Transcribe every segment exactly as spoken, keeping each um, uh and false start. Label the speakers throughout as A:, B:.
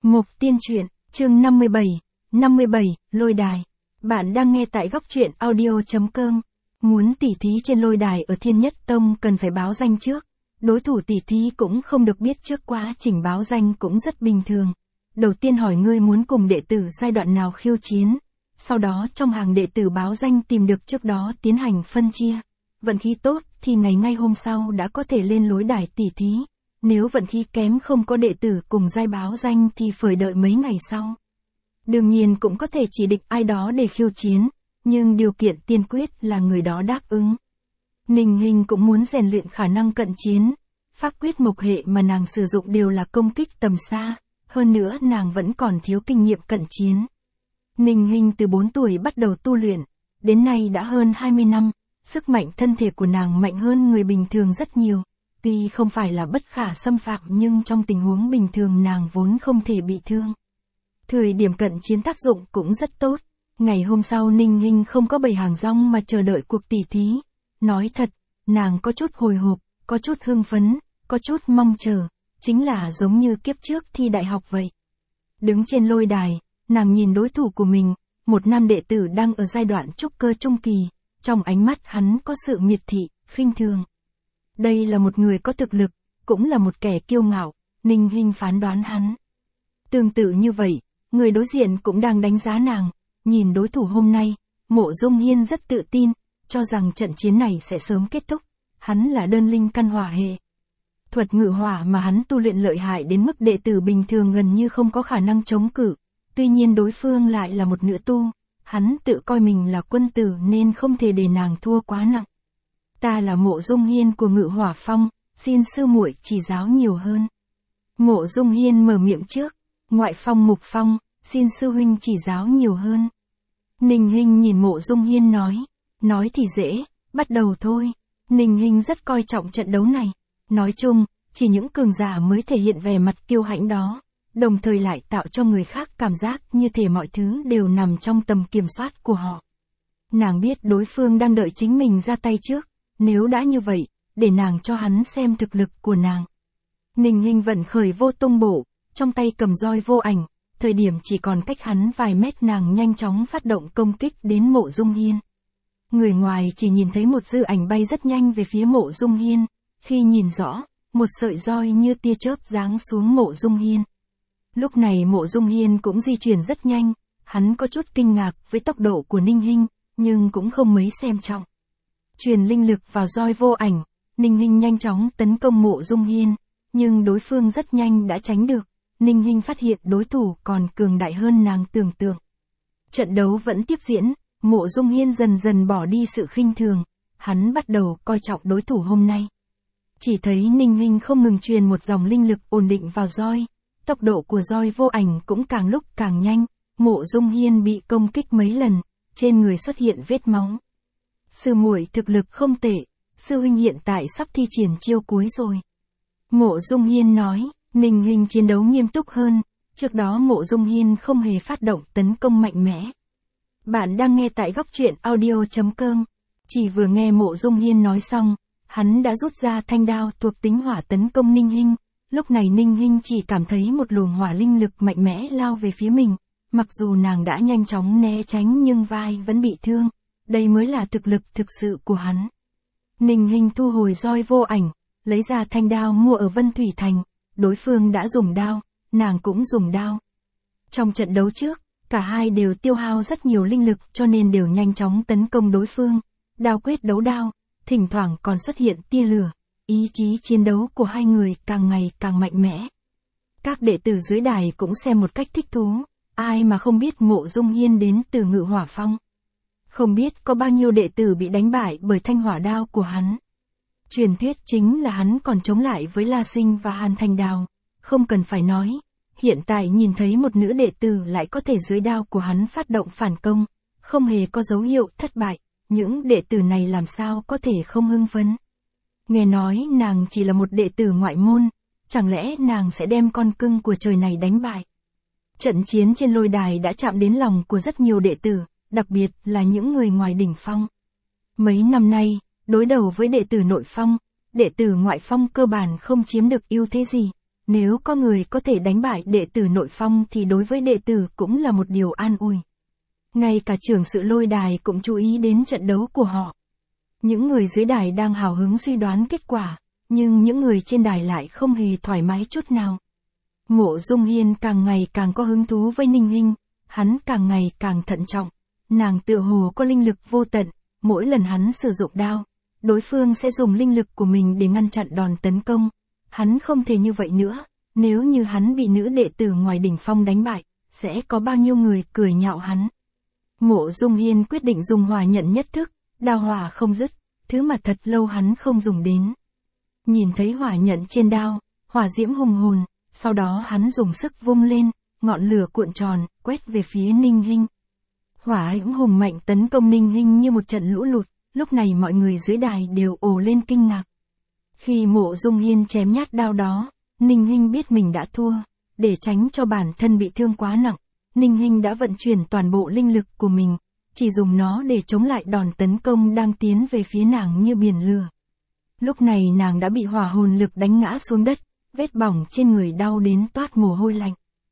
A: Mục Tiên Truyện, chương năm mươi bảy, năm mươi bảy, Lôi Đài. Bạn đang nghe tại góc truyện audio chấm com. Muốn tỉ thí trên lôi đài ở Thiên Nhất Tông cần phải báo danh trước. Đối thủ tỉ thí cũng không được biết trước, quá trình báo danh cũng rất bình thường. Đầu tiên hỏi ngươi muốn cùng đệ tử giai đoạn nào khiêu chiến. Sau đó trong hàng đệ tử báo danh tìm được trước đó tiến hành phân chia. Vận khí tốt thì ngày ngay hôm sau đã có thể lên lối đài tỉ thí. Nếu vận khí kém không có đệ tử cùng giai báo danh thì phải đợi mấy ngày sau. Đương nhiên cũng có thể chỉ định ai đó để khiêu chiến, nhưng điều kiện tiên quyết là người đó đáp ứng. Ninh Hinh cũng muốn rèn luyện khả năng cận chiến. Pháp quyết mộc hệ mà nàng sử dụng đều là công kích tầm xa, hơn nữa nàng vẫn còn thiếu kinh nghiệm cận chiến. Ninh Hinh từ bốn tuổi bắt đầu tu luyện, đến nay đã hơn hai mươi năm, sức mạnh thân thể của nàng mạnh hơn người bình thường rất nhiều. Tuy không phải là bất khả xâm phạm nhưng trong tình huống bình thường nàng vốn không thể bị thương. Thời điểm cận chiến tác dụng cũng rất tốt. Ngày hôm sau Ninh Hinh không có bày hàng rong mà chờ đợi cuộc tỉ thí. Nói thật, nàng có chút hồi hộp, có chút hưng phấn, có chút mong chờ, chính là giống như kiếp trước thi đại học vậy. Đứng trên lôi đài, nàng nhìn đối thủ của mình, một nam đệ tử đang ở giai đoạn trúc cơ trung kỳ, trong ánh mắt hắn có sự miệt thị, khinh thường. Đây là một người có thực lực, cũng là một kẻ kiêu ngạo, Ninh Hinh phán đoán hắn. Tương tự như vậy, người đối diện cũng đang đánh giá nàng, nhìn đối thủ hôm nay, Mộ Dung Hiên rất tự tin, cho rằng trận chiến này sẽ sớm kết thúc, hắn là đơn linh căn hỏa hệ. Thuật ngự hỏa mà hắn tu luyện lợi hại đến mức đệ tử bình thường gần như không có khả năng chống cự, tuy nhiên đối phương lại là một nữ tu, hắn tự coi mình là quân tử nên không thể để nàng thua quá nặng. Ta là Mộ Dung Hiên của Ngự Hỏa Phong, xin sư muội chỉ giáo nhiều hơn. Mộ Dung Hiên mở miệng trước, Ngoại Phong Mục Phong, xin sư huynh chỉ giáo nhiều hơn. Ninh Hinh nhìn Mộ Dung Hiên nói, nói thì dễ, bắt đầu thôi. Ninh Hinh rất coi trọng trận đấu này. Nói chung, chỉ những cường giả mới thể hiện vẻ mặt kiêu hãnh đó, đồng thời lại tạo cho người khác cảm giác như thể mọi thứ đều nằm trong tầm kiểm soát của họ. Nàng biết đối phương đang đợi chính mình ra tay trước. Nếu đã như vậy, để nàng cho hắn xem thực lực của nàng. Ninh Hinh vận khởi vô tung bổ, trong tay cầm roi vô ảnh, thời điểm chỉ còn cách hắn vài mét nàng nhanh chóng phát động công kích đến Mộ Dung Hiên. Người ngoài chỉ nhìn thấy một dư ảnh bay rất nhanh về phía Mộ Dung Hiên, khi nhìn rõ, một sợi roi như tia chớp giáng xuống Mộ Dung Hiên. Lúc này Mộ Dung Hiên cũng di chuyển rất nhanh, hắn có chút kinh ngạc với tốc độ của Ninh Hinh, nhưng cũng không mấy xem trọng. Truyền linh lực vào roi vô ảnh, Ninh Hinh nhanh chóng tấn công Mộ Dung Hiên, nhưng đối phương rất nhanh đã tránh được. Ninh Hinh phát hiện đối thủ còn cường đại hơn nàng tưởng tượng. Trận đấu vẫn tiếp diễn, Mộ Dung Hiên dần dần bỏ đi sự khinh thường, hắn bắt đầu coi trọng đối thủ hôm nay. Chỉ thấy Ninh Hinh không ngừng truyền một dòng linh lực ổn định vào roi, tốc độ của roi vô ảnh cũng càng lúc càng nhanh, Mộ Dung Hiên bị công kích mấy lần, trên người xuất hiện vết máu. Sư muội thực lực không tệ, sư huynh hiện tại sắp thi triển chiêu cuối rồi. Mộ Dung Hiên nói, Ninh Hinh chiến đấu nghiêm túc hơn, trước đó Mộ Dung Hiên không hề phát động tấn công mạnh mẽ. Bạn đang nghe tại góc truyện audio chấm com, chỉ vừa nghe Mộ Dung Hiên nói xong, hắn đã rút ra thanh đao thuộc tính hỏa tấn công Ninh Hinh, lúc này Ninh Hinh chỉ cảm thấy một luồng hỏa linh lực mạnh mẽ lao về phía mình, mặc dù nàng đã nhanh chóng né tránh nhưng vai vẫn bị thương. Đây mới là thực lực thực sự của hắn. Ninh Hinh thu hồi roi vô ảnh, lấy ra thanh đao mua ở Vân Thủy Thành, đối phương đã dùng đao, nàng cũng dùng đao. Trong trận đấu trước, cả hai đều tiêu hao rất nhiều linh lực cho nên đều nhanh chóng tấn công đối phương, đao quyết đấu đao, thỉnh thoảng còn xuất hiện tia lửa, ý chí chiến đấu của hai người càng ngày càng mạnh mẽ. Các đệ tử dưới đài cũng xem một cách thích thú, ai mà không biết Mộ Dung Hiên đến từ Ngự Hỏa Phong. Không biết có bao nhiêu đệ tử bị đánh bại bởi thanh hỏa đao của hắn. Truyền thuyết chính là hắn còn chống lại với La Sinh và Hàn Thành Đào, không cần phải nói, hiện tại nhìn thấy một nữ đệ tử lại có thể dưới đao của hắn phát động phản công, không hề có dấu hiệu thất bại, những đệ tử này làm sao có thể không hưng phấn. Nghe nói nàng chỉ là một đệ tử ngoại môn, chẳng lẽ nàng sẽ đem con cưng của trời này đánh bại. Trận chiến trên lôi đài đã chạm đến lòng của rất nhiều đệ tử, đặc biệt là những người ngoài đỉnh phong. Mấy năm nay, đối đầu với đệ tử nội phong, đệ tử ngoại phong cơ bản không chiếm được ưu thế gì, Nếu có người có thể đánh bại đệ tử nội phong thì đối với đệ tử cũng là một điều an ủi. Ngay cả trưởng sự lôi đài cũng chú ý đến trận đấu của họ. Những người dưới đài đang hào hứng suy đoán kết quả, nhưng những người trên đài lại không hề thoải mái chút nào. Mộ Dung Hiên càng ngày càng có hứng thú với Ninh Hinh, hắn càng ngày càng thận trọng. Nàng tựa hồ có linh lực vô tận, mỗi lần hắn sử dụng đao, đối phương sẽ dùng linh lực của mình để ngăn chặn đòn tấn công. Hắn không thể như vậy nữa, nếu như hắn bị nữ đệ tử ngoài đỉnh phong đánh bại, sẽ có bao nhiêu người cười nhạo hắn. Mộ Dung Hiên quyết định dùng hỏa nhận nhất thức, đao hỏa không dứt, thứ mà thật lâu hắn không dùng đến. Nhìn thấy hỏa nhận trên đao, hỏa diễm hùng hồn, sau đó hắn dùng sức vung lên, ngọn lửa cuộn tròn, quét về phía Ninh Hinh. Hỏa diễm hùng mạnh tấn công Ninh Hinh như một trận lũ lụt, lúc này mọi người dưới đài đều ồ lên kinh ngạc. Khi Mộ Dung Hiên chém nhát đao đó, Ninh Hinh biết mình đã thua, để tránh cho bản thân bị thương quá nặng, Ninh Hinh đã vận chuyển toàn bộ linh lực của mình, chỉ dùng nó để chống lại đòn tấn công đang tiến về phía nàng như biển lửa. Lúc này nàng đã bị hỏa hồn lực đánh ngã xuống đất, vết bỏng trên người đau đến toát mồ hôi lạnh.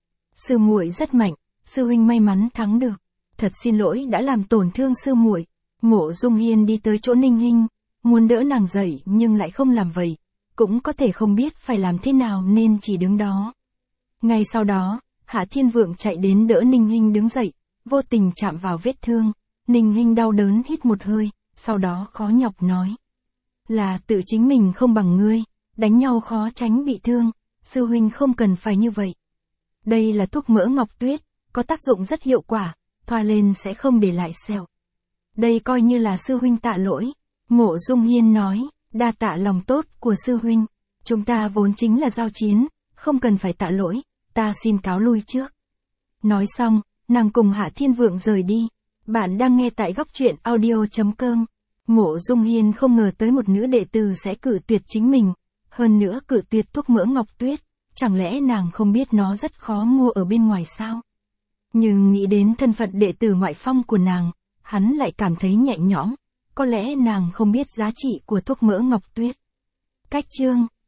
A: Sư muội rất mạnh, sư huynh may mắn thắng được. Thật xin lỗi đã làm tổn thương sư muội. Mộ Dung Hiên đi tới chỗ Ninh Hinh, muốn đỡ nàng dậy nhưng lại không làm vậy, cũng có thể không biết phải làm thế nào nên chỉ đứng đó. Ngay sau đó, Hạ Thiên Vượng chạy đến đỡ Ninh Hinh đứng dậy, vô tình chạm vào vết thương. Ninh Hinh đau đớn hít một hơi, sau đó khó nhọc nói. Là tự chính mình không bằng ngươi, đánh nhau khó tránh bị thương, sư huynh không cần phải như vậy. Đây là thuốc mỡ ngọc tuyết, có tác dụng rất hiệu quả, thoa lên sẽ không để lại sẹo. Đây coi như là sư huynh tạ lỗi. Mộ Dung Hiên nói, đa tạ lòng tốt của sư huynh. Chúng ta vốn chính là giao chiến, không cần phải tạ lỗi, ta xin cáo lui trước. Nói xong, nàng cùng Hạ Thiên Vượng rời đi. Bạn đang nghe tại góc truyện audio chấm com. Mộ Dung Hiên không ngờ tới một nữ đệ tử sẽ cự tuyệt chính mình, hơn nữa cự tuyệt thuốc mỡ ngọc tuyết, chẳng lẽ nàng không biết nó rất khó mua ở bên ngoài sao? Nhưng nghĩ đến thân phận đệ tử ngoại phong của nàng, hắn lại cảm thấy nhẹ nhõm, có lẽ nàng không biết giá trị của thuốc mỡ ngọc tuyết. Cách chương